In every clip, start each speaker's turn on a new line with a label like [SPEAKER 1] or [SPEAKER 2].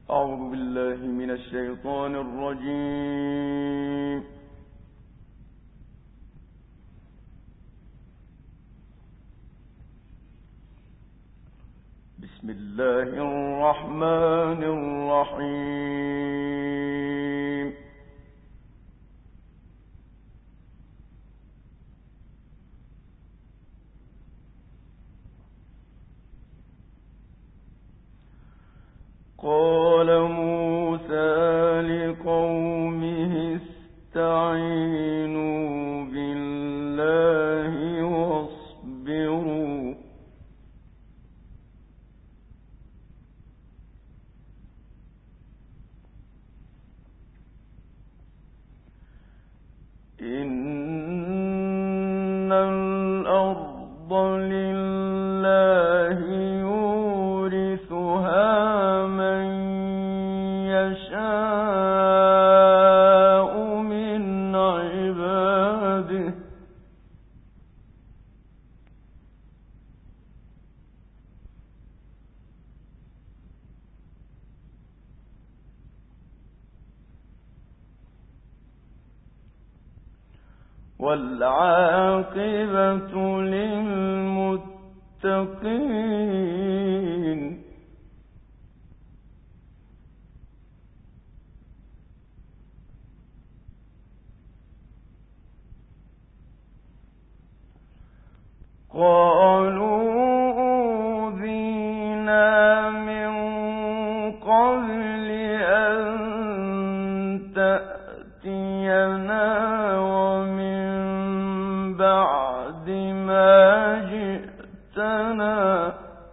[SPEAKER 1] أعوذ بالله من الشيطان الرجيم. بسم الله الرحمن الرحيم. قال موسى لقومه استعينوا بالله واصبروا إن الأرض لله يورثها من يشاء من عباده والعاقبة للمتقين. قالوا أوذينا من قبل أن تأتينا ومن بعد ما جئتنا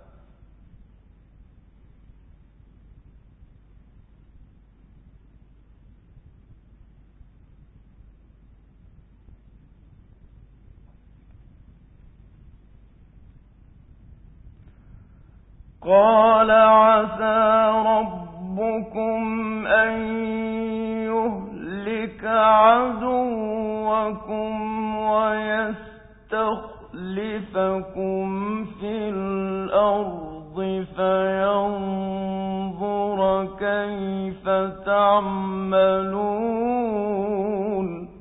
[SPEAKER 1] قال عسى ربكم أن يهلك عدوكم ويستخلفكم في الأرض فينظر كيف تعملون.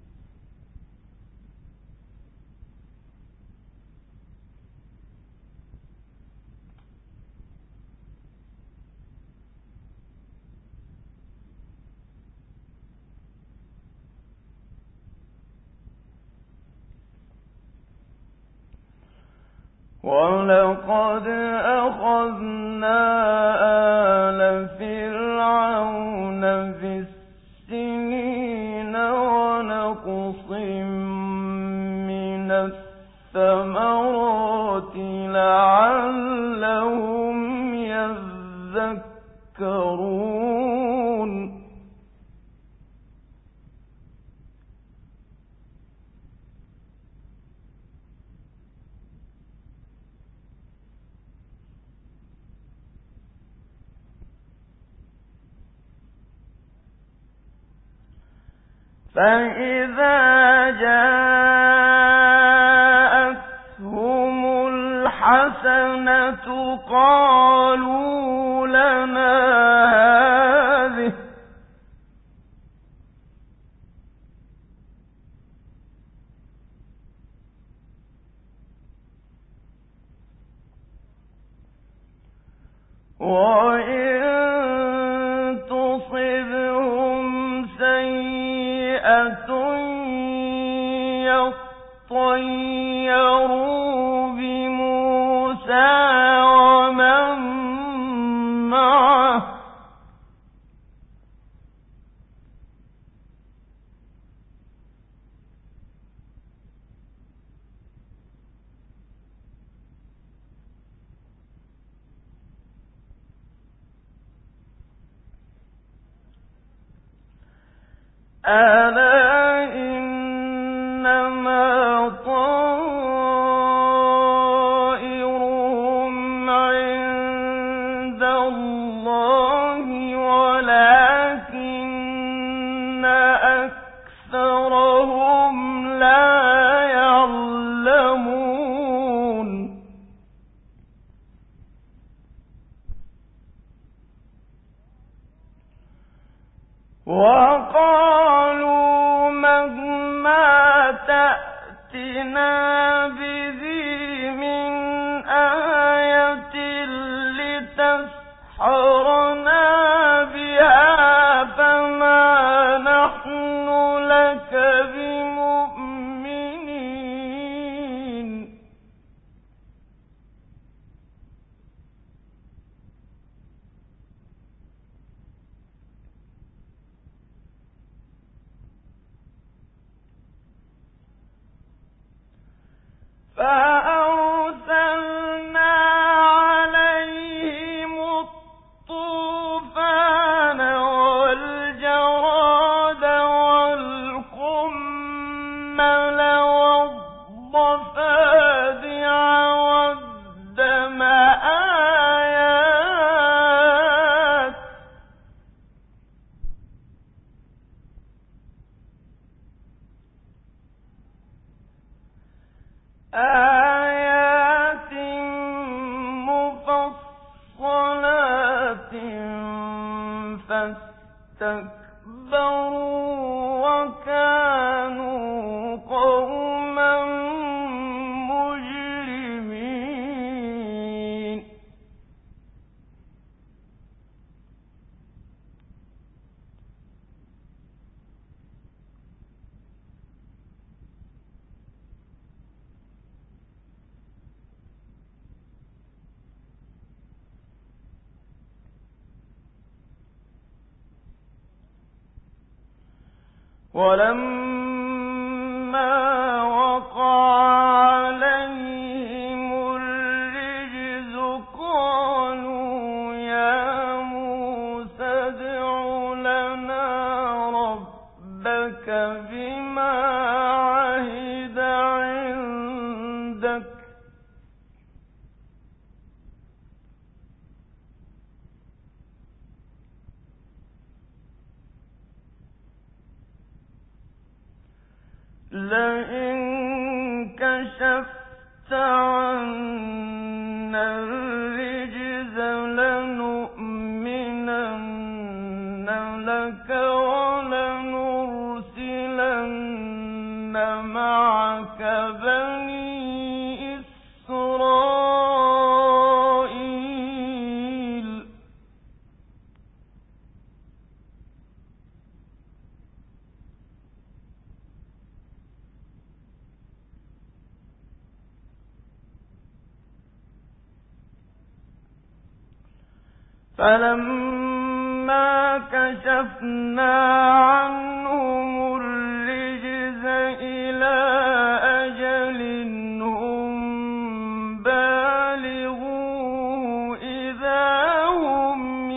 [SPEAKER 1] ولقد أخذنا آل فرعون بالسنين ونقص من الثمرات لعلهم يذكرون. فإذا جاءتهم الحسنة قالوا لنا هذه وإن تصبهم سيئة يطيروا بموسى ومن معه ألا إنما طائرهم عند الله ولكن أكثرهم لا يعلمون. وقالوا مهما تأتنا به من آية لتسحرنا بها فما نحن لك بمؤمنين. فأرسلنا عليهم الطوفان والجراد والقمل والضفادع والدم آيات مفصلات فاستكبروا وكانوا قوما مجرمين. ولما وقع عليهم الرجز قالوا يا موسى ادع لنا ربك بما عهد عندك لئن كشفت عنا الرجز لنؤمنن لك ولنرسلن معك بني إسرائيل. فلما كشفنا عنهم الرجز إلى أجل هم بالغوه إذا هم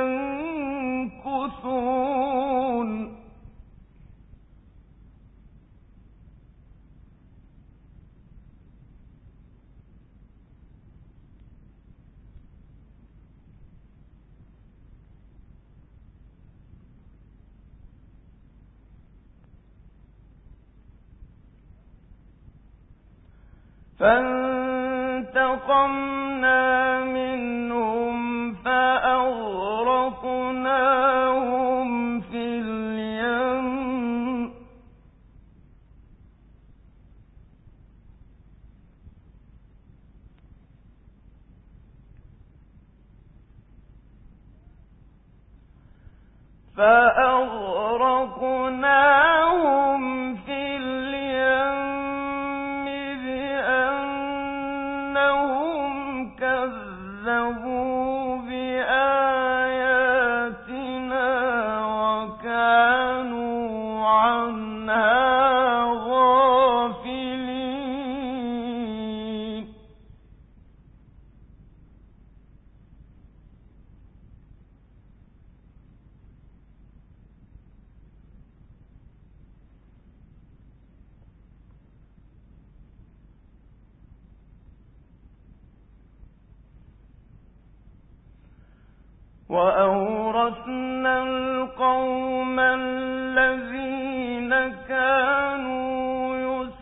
[SPEAKER 1] ينكثون. فانتقمنا منهم فأغرقناهم في اليم بأنهم كذبوا بآياتنا وكانوا عنها غافلين. وأورثنا القوم الذين كانوا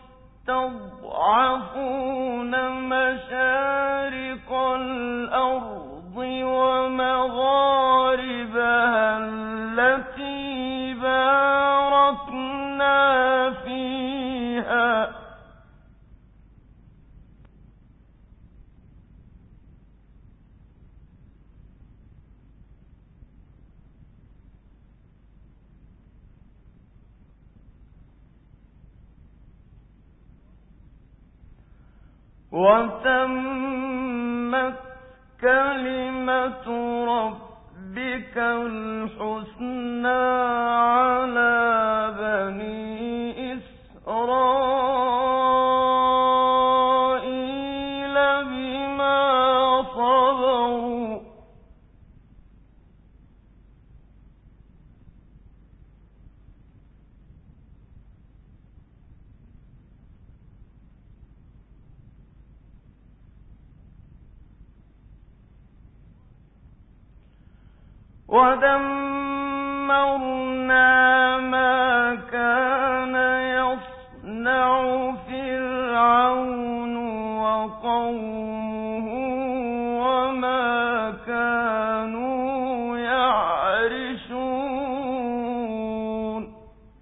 [SPEAKER 1] يستضعفون مشارق الأرض ومغاربها التي وتمت كلمة ربك الحسنى على بني إسرائيل بما صبروا ودمرنا ما كان يصنع فرعون وقومه وما كانوا يعرشون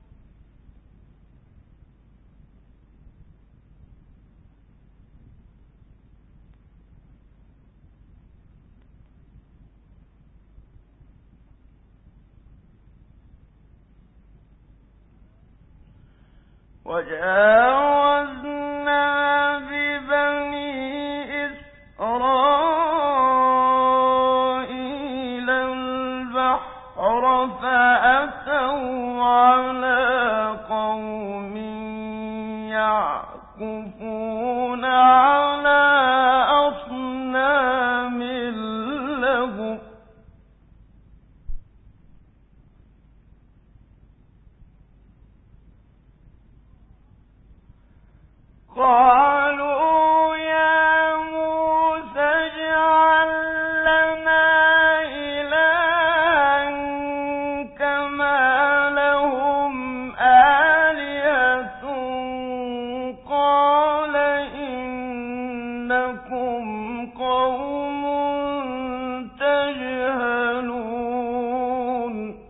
[SPEAKER 1] وجاوزنا ببني إسرائيل البحر فأتوا على قوم يعكفون على أصنام لهم قالوا يا موسى اجعل لنا إلها كما لهم آلهة قال إنكم قوم تجهلون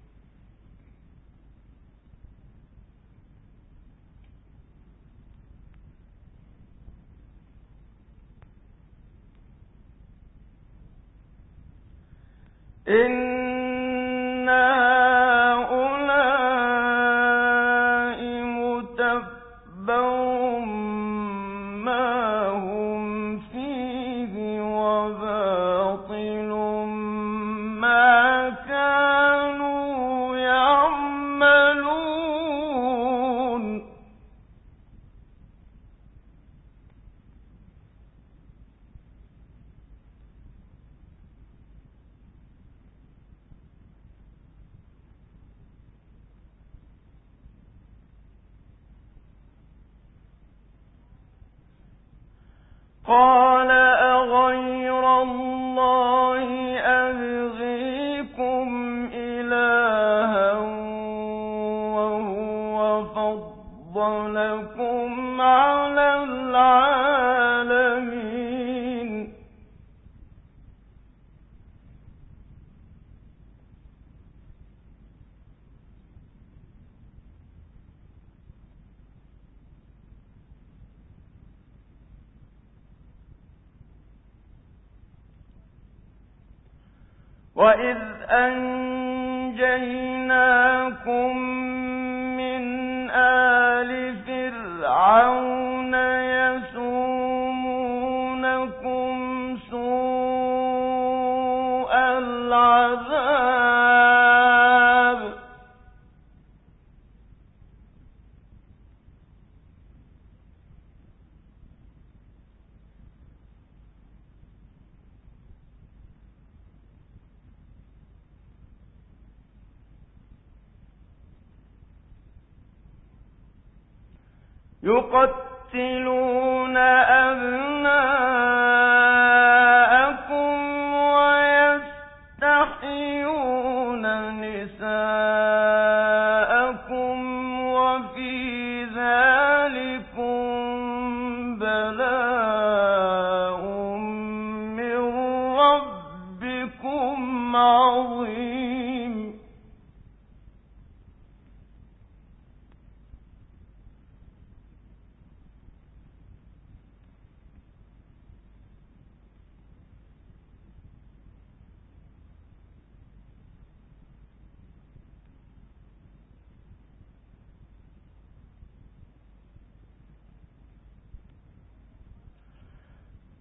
[SPEAKER 1] إن هؤلاء متبر ما هم فيه وباطل ما كانوا يعملون قال أغير الله أبغيكم إلها وهو فضلكم على العالمين وَإِذْ أَنْجَيْنَاكُمْ مِنْ آلِ فِرْعَوْنَ يَسُومُونَكُمْ سُوءَ الْعَذَابِ يقتلون أبناءكم ويستحيون نساءكم وفي ذلكم بلاء من ربكم عظيم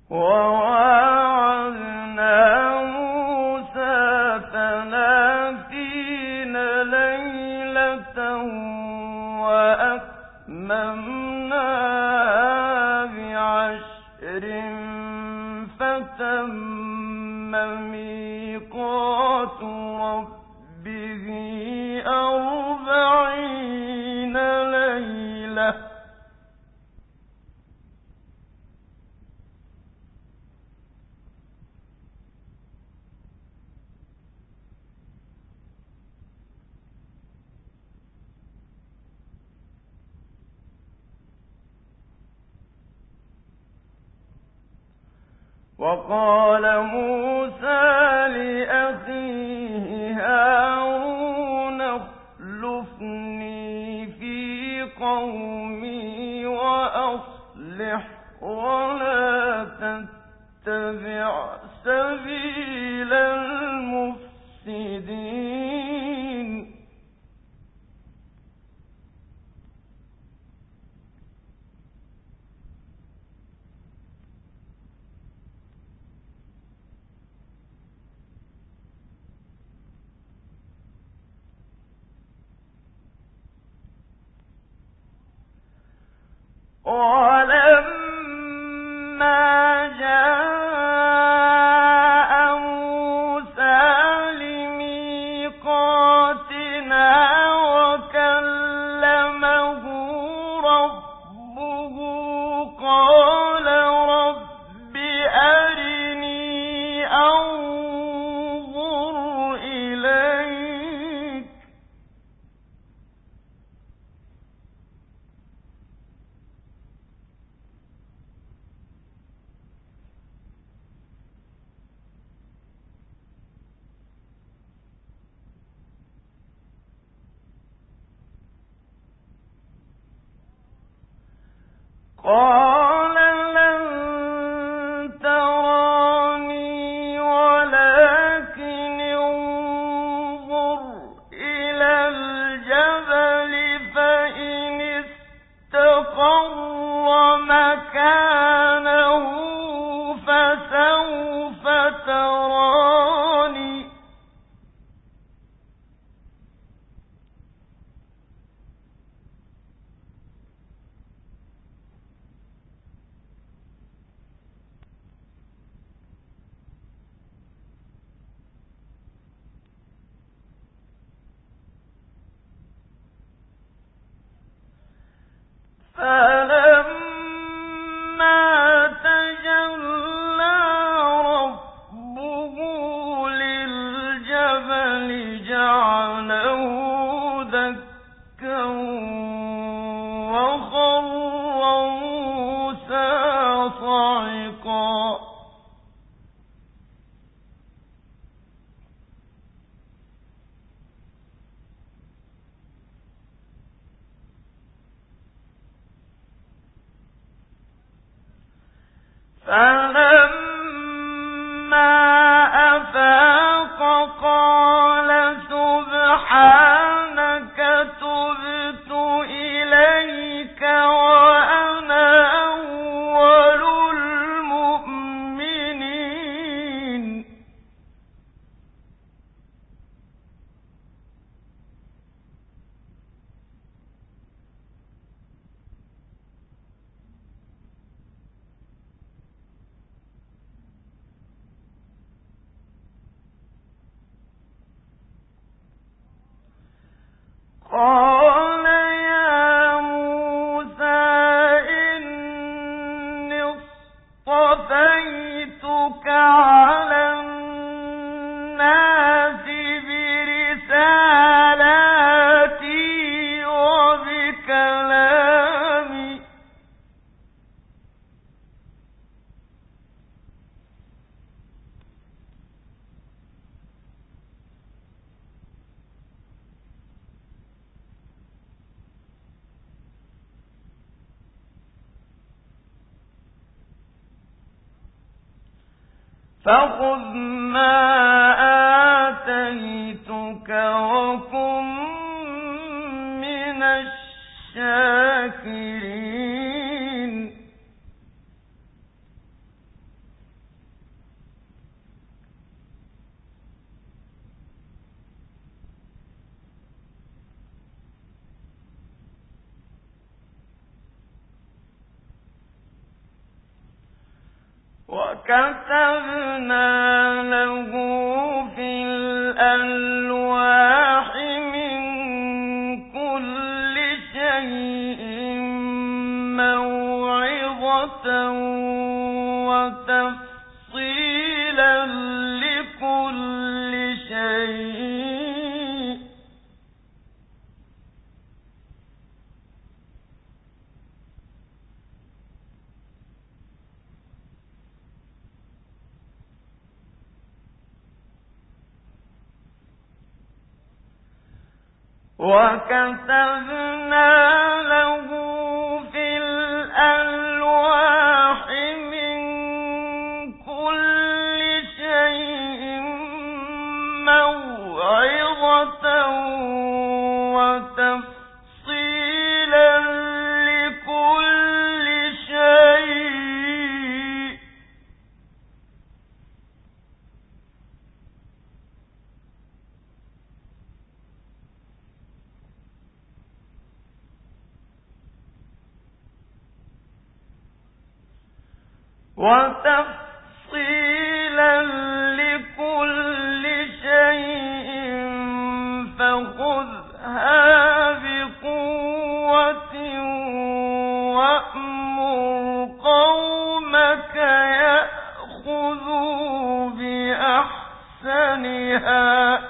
[SPEAKER 1] وواعدنا موسى 30 ليلة وأتممناها ب10 فتم ميقات ربه 40 ليلة وقال موسى لأخيه هارون اخلفني في قومي وأصلح ولا تتبع سبيل المفسدين ولما جاء موسى لميقاتنا وكلمه ربه قال رب أرني أنظر إليك قال لن تراني ولكن انظر إلى الجبل فإن استقر مكانه فسوف تراني فلما تجلى ربه للجبل جعله دكا وخر موسى صعقا فلما أفاق قال سبحانك تبت إليك وأنا أول المؤمنين قال يا موسى إني اصطفيتك على الناس برسالاتي وبكلامي فخذ ما آتيتك وكن من الشاكرين له في الألواح من كل شيء موعظة وتفصيلا لكل شيء وكتبنا له في الألواح من كل شيء موعظة وتفصيلا لكل شيء فخذها بقوة وأمر قومك يأخذوا بأحسنها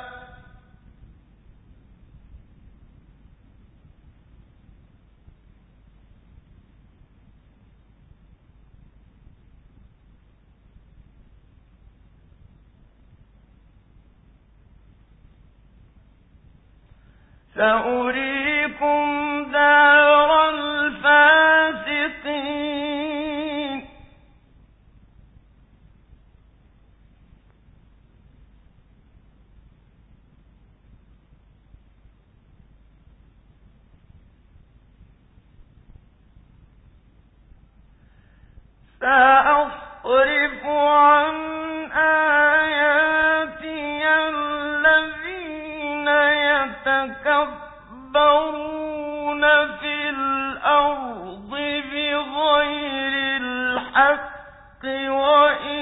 [SPEAKER 1] سأريكم دار الفاسقين سأصرف عن آياتي الذين يتكبرون في الأرض بغير الحق وإن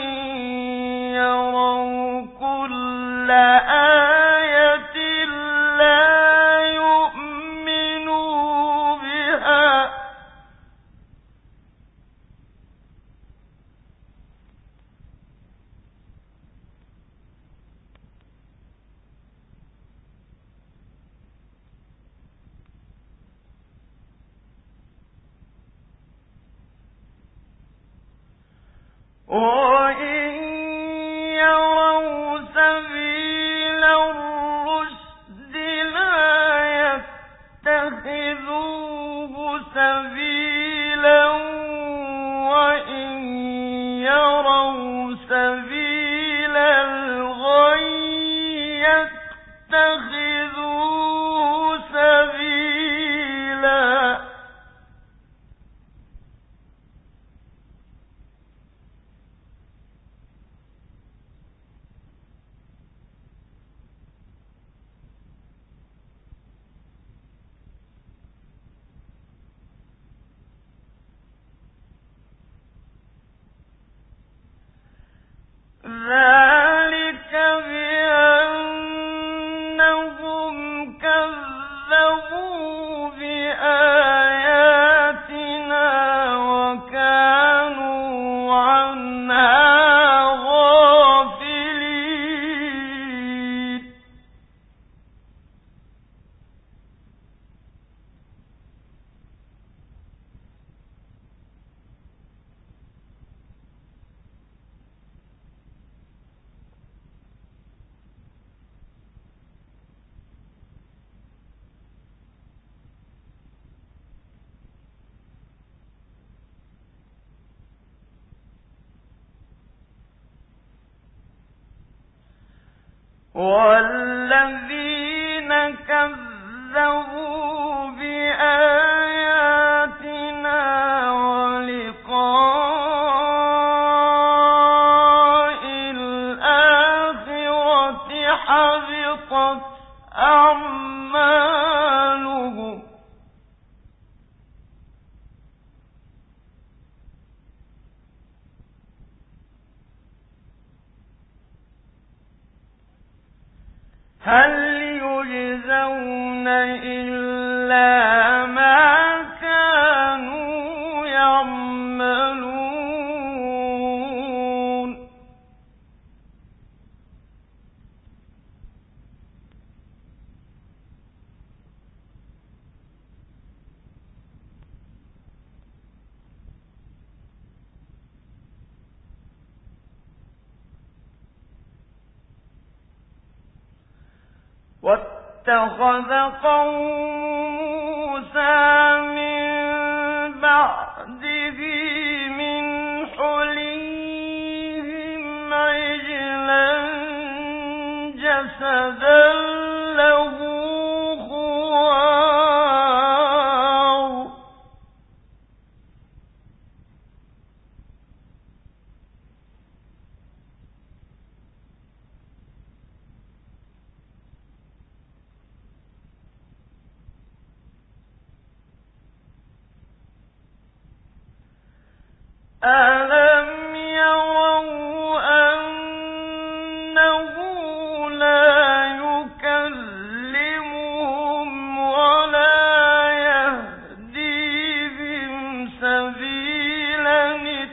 [SPEAKER 1] يروا كل آية لا يؤمنوا بها وإن يروا سبيل الرشد لا يتخذوه سبيلا وإن يروا سبيل الغي يتخذوه سبيلا ذلك بأنهم كذبوا بآياتنا وكانوا عنها غافلين والذين كذبوا بآياتنا ولقاء الآخرة حبطت أعمالهم هل يجزون إلا ما كانوا يعملون واتخذ قوم موسى من بعده من حليهم عجلا جسدا له خوار ألم يروا أنه لا يكلمهم ولا يهديهم سبيلا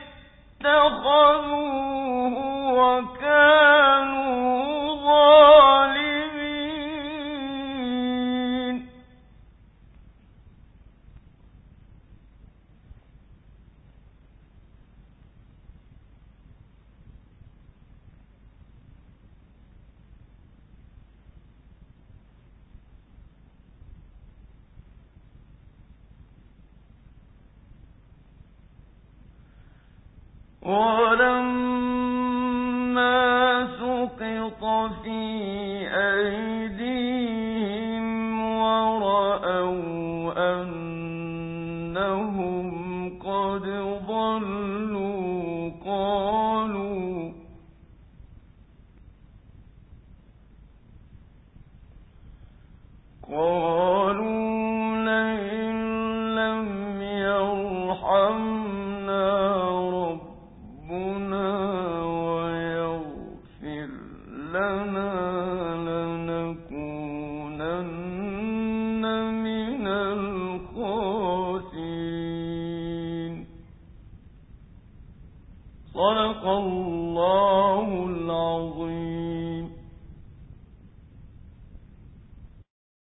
[SPEAKER 1] اتخذوه وكانوا ظالمين ولما سقط في أيديهم ورأوا أنهم قد ضلوا قالوا لئن لم يرحمنا ربنا ويغفر لنا لنكونن من الخاسرين. صدق الله العظيم.